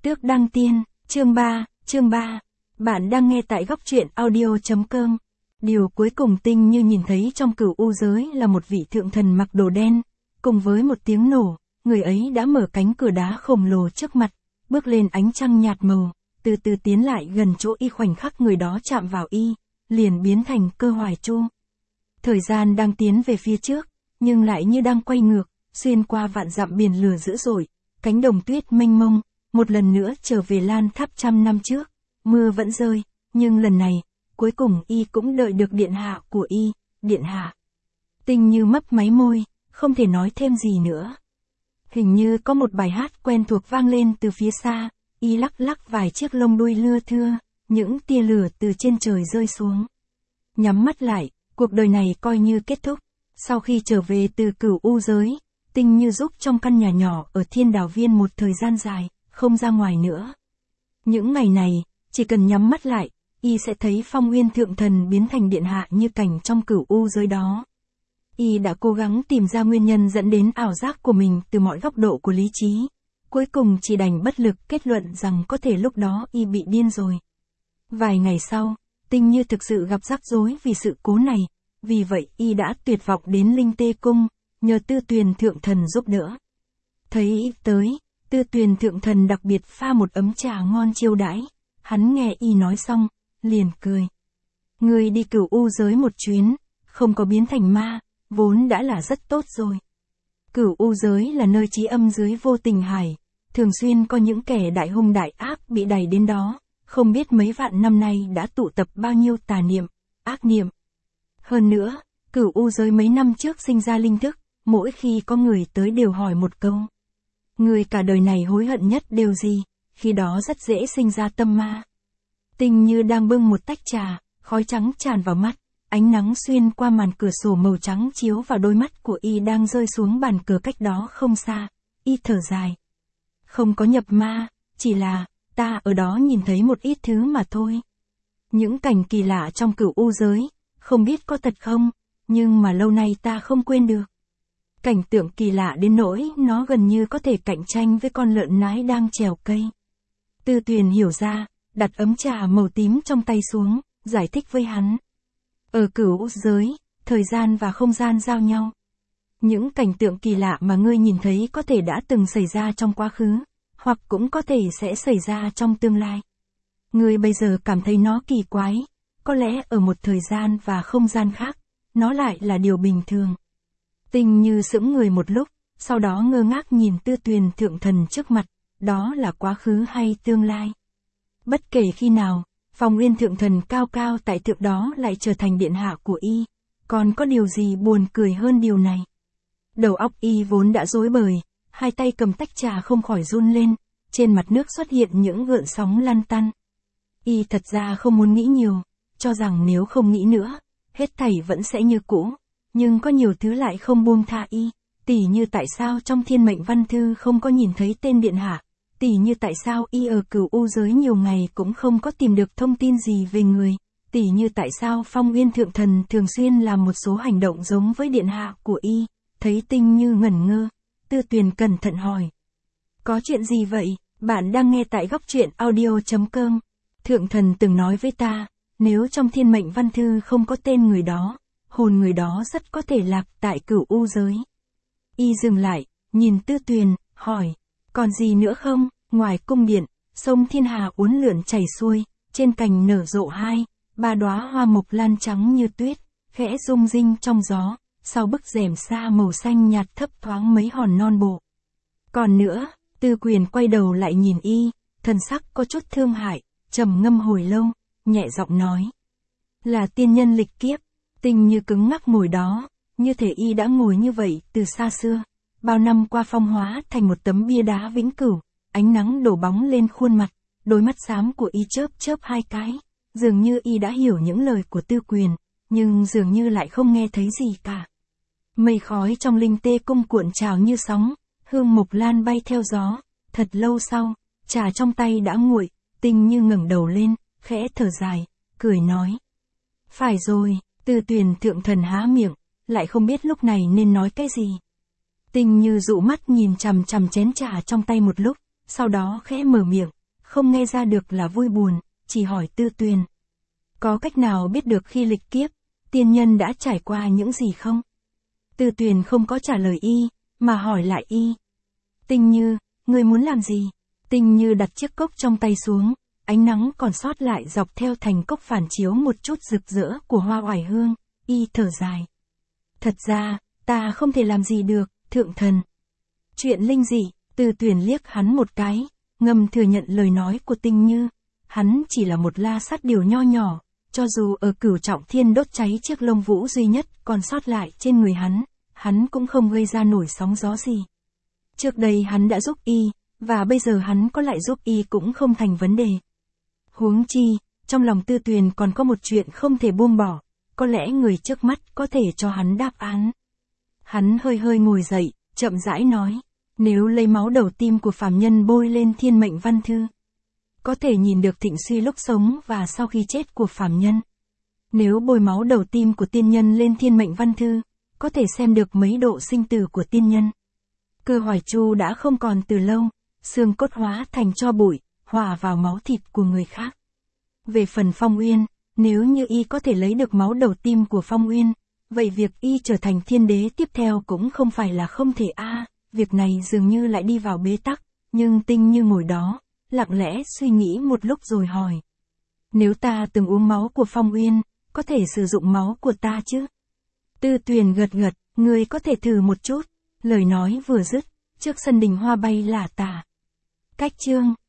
Tước đăng tiên, chương 3. Bạn đang nghe tại góc truyện audio.com. Điều cuối cùng Tinh Như nhìn thấy trong Cửu U giới là một vị thượng thần mặc đồ đen, cùng với một tiếng nổ, người ấy đã mở cánh cửa đá khổng lồ trước mặt, bước lên ánh trăng nhạt màu, từ từ tiến lại gần chỗ y. Khoảnh khắc người đó chạm vào y, liền biến thành Cơ Hoài Chu. Thời gian đang tiến về phía trước, nhưng lại như đang quay ngược, xuyên qua vạn dặm biển lửa dữ dội, cánh đồng tuyết mênh mông, một lần nữa trở về Lan Tháp trăm năm trước. Mưa vẫn rơi, nhưng lần này, cuối cùng y cũng đợi được điện hạ của y, điện hạ. Tinh Như mấp máy môi, không thể nói thêm gì nữa. Hình như có một bài hát quen thuộc vang lên từ phía xa, y lắc lắc vài chiếc lông đuôi lưa thưa, những tia lửa từ trên trời rơi xuống. Nhắm mắt lại, cuộc đời này coi như kết thúc. Sau khi trở về từ Cửu U giới, Tinh Như giúp trong căn nhà nhỏ ở Thiên Đào Viên một thời gian dài, không ra ngoài nữa. Những ngày này, chỉ cần nhắm mắt lại, y sẽ thấy Phong Uyên Thượng Thần biến thành điện hạ như cảnh trong Cửu U giới đó. Y đã cố gắng tìm ra nguyên nhân dẫn đến ảo giác của mình từ mọi góc độ của lý trí. Cuối cùng chỉ đành bất lực kết luận rằng có thể lúc đó y bị điên rồi. Vài ngày sau, Tinh Như thực sự gặp rắc rối vì sự cố này, vì vậy y đã tuyệt vọng đến Linh Tê Cung, nhờ Tư Tuyền Thượng Thần giúp đỡ. Thấy y tới, Tư Tuyền Thượng Thần đặc biệt pha một ấm trà ngon chiêu đãi. Hắn nghe y nói xong, liền cười. Người đi Cửu U giới một chuyến, không có biến thành ma, vốn đã là rất tốt rồi. Cửu U giới là nơi trí âm dưới Vô Tình Hải, thường xuyên có những kẻ đại hung đại ác bị đẩy đến đó, không biết mấy vạn năm nay đã tụ tập bao nhiêu tà niệm, ác niệm. Hơn nữa, Cửu U giới mấy năm trước sinh ra linh thức, mỗi khi có người tới đều hỏi một câu. Người cả đời này hối hận nhất điều gì? Khi đó rất dễ sinh ra tâm ma. Tinh Như đang bưng một tách trà, khói trắng tràn vào mắt, ánh nắng xuyên qua màn cửa sổ màu trắng chiếu vào đôi mắt của y đang rơi xuống bàn cờ cách đó không xa. Y thở dài. Không có nhập ma, chỉ là, ta ở đó nhìn thấy một ít thứ mà thôi. Những cảnh kỳ lạ trong Cửu U giới, không biết có thật không, nhưng mà lâu nay ta không quên được. Cảnh tượng kỳ lạ đến nỗi nó gần như có thể cạnh tranh với con lợn nái đang trèo cây. Tư Tuyền hiểu ra, đặt ấm trà màu tím trong tay xuống, giải thích với hắn. Ở Cửu U giới, thời gian và không gian giao nhau. Những cảnh tượng kỳ lạ mà ngươi nhìn thấy có thể đã từng xảy ra trong quá khứ, hoặc cũng có thể sẽ xảy ra trong tương lai. Ngươi bây giờ cảm thấy nó kỳ quái, có lẽ ở một thời gian và không gian khác, nó lại là điều bình thường. Tinh Như sững người một lúc, sau đó ngơ ngác nhìn Tư Tuyền Thượng Thần trước mặt, đó là quá khứ hay tương lai. Bất kể khi nào, Phong Uyên Thượng Thần cao cao tại thượng đó lại trở thành điện hạ của y, còn có điều gì buồn cười hơn điều này. Đầu óc y vốn đã rối bời, hai tay cầm tách trà không khỏi run lên, trên mặt nước xuất hiện những gợn sóng lăn tăn. Y thật ra không muốn nghĩ nhiều, cho rằng nếu không nghĩ nữa, hết thảy vẫn sẽ như cũ. Nhưng có nhiều thứ lại không buông tha y, tỉ như tại sao trong Thiên Mệnh Văn Thư không có nhìn thấy tên điện hạ, tỉ như tại sao y ở Cửu U giới nhiều ngày cũng không có tìm được thông tin gì về người, tỉ như tại sao Phong Uyên Thượng Thần thường xuyên làm một số hành động giống với điện hạ của y. Thấy Tinh Như ngẩn ngơ, Tư Tuyền cẩn thận hỏi. Có chuyện gì vậy? Bạn đang nghe tại góc truyện audio.com. Thượng Thần từng nói với ta, nếu trong Thiên Mệnh Văn Thư không có tên người đó, hồn người đó rất có thể lạc tại Cửu U giới. Y dừng lại, nhìn Tư Tuyền, hỏi, còn gì nữa không? Ngoài cung điện, sông Thiên Hà uốn lượn chảy xuôi, trên cành nở rộ 2-3 đóa hoa mộc lan trắng như tuyết, khẽ rung rinh trong gió, sau bức rèm sa màu xanh nhạt thấp thoáng mấy hòn non bộ. Còn nữa, Tư Quyền quay đầu lại nhìn y, thần sắc có chút thương hại, trầm ngâm hồi lâu, nhẹ giọng nói. Là tiên nhân lịch kiếp. Tinh Như cứng ngắc ngồi đó, như thể y đã ngồi như vậy từ xa xưa, bao năm qua phong hóa thành một tấm bia đá vĩnh cửu, ánh nắng đổ bóng lên khuôn mặt, đôi mắt xám của y chớp chớp hai cái, dường như y đã hiểu những lời của Tư Quyền, nhưng dường như lại không nghe thấy gì cả. Mây khói trong Linh Tê Cung cuộn trào như sóng, hương mộc lan bay theo gió, thật lâu sau, trà trong tay đã nguội, Tinh Như ngẩng đầu lên, khẽ thở dài, cười nói. Phải rồi. Tư Tuyền Thượng Thần há miệng, lại không biết lúc này nên nói cái gì. Tinh Như dụ mắt nhìn chằm chằm chén trà trong tay một lúc, sau đó khẽ mở miệng, không nghe ra được là vui buồn, chỉ hỏi Tư Tuyền. Có cách nào biết được khi lịch kiếp, tiên nhân đã trải qua những gì không? Tư Tuyền không có trả lời y, mà hỏi lại y. Tinh Như, người muốn làm gì? Tinh Như đặt chiếc cốc trong tay xuống, ánh nắng còn sót lại dọc theo thành cốc phản chiếu một chút rực rỡ của hoa oải hương, y thở dài. Thật ra, ta không thể làm gì được, thượng thần. Chuyện linh dị, Tư Tuyền liếc hắn một cái, ngầm thừa nhận lời nói của Tinh Như. Hắn chỉ là một la sát điều nho nhỏ, cho dù ở Cửu Trọng Thiên đốt cháy chiếc lông vũ duy nhất còn sót lại trên người hắn cũng không gây ra nổi sóng gió gì. Trước đây hắn đã giúp y, và bây giờ hắn có lại giúp y cũng không thành vấn đề. Huống chi, trong lòng Tư Tuyền còn có một chuyện không thể buông bỏ, có lẽ người trước mắt có thể cho hắn đáp án. Hắn hơi hơi ngồi dậy, chậm rãi nói, nếu lấy máu đầu tim của phàm nhân bôi lên thiên mệnh văn thư, có thể nhìn được thịnh suy lúc sống và sau khi chết của phàm nhân. Nếu bôi máu đầu tim của tiên nhân lên thiên mệnh văn thư, có thể xem được mấy độ sinh tử của tiên nhân. Cơ hoài chu đã không còn từ lâu, xương cốt hóa thành tro bụi, hòa vào máu thịt của người khác. Về phần Phong Uyên, nếu như y có thể lấy được máu đầu tim của Phong Uyên, vậy việc y trở thành thiên đế tiếp theo cũng không phải là không thể việc này dường như lại đi vào bế tắc, nhưng Tinh Như ngồi đó, lặng lẽ suy nghĩ một lúc rồi hỏi. Nếu ta từng uống máu của Phong Uyên, có thể sử dụng máu của ta chứ? Tư Tuyền gật gật, ngươi có thể thử một chút. Lời nói vừa dứt, trước sân đình hoa bay lả tả. Cách chương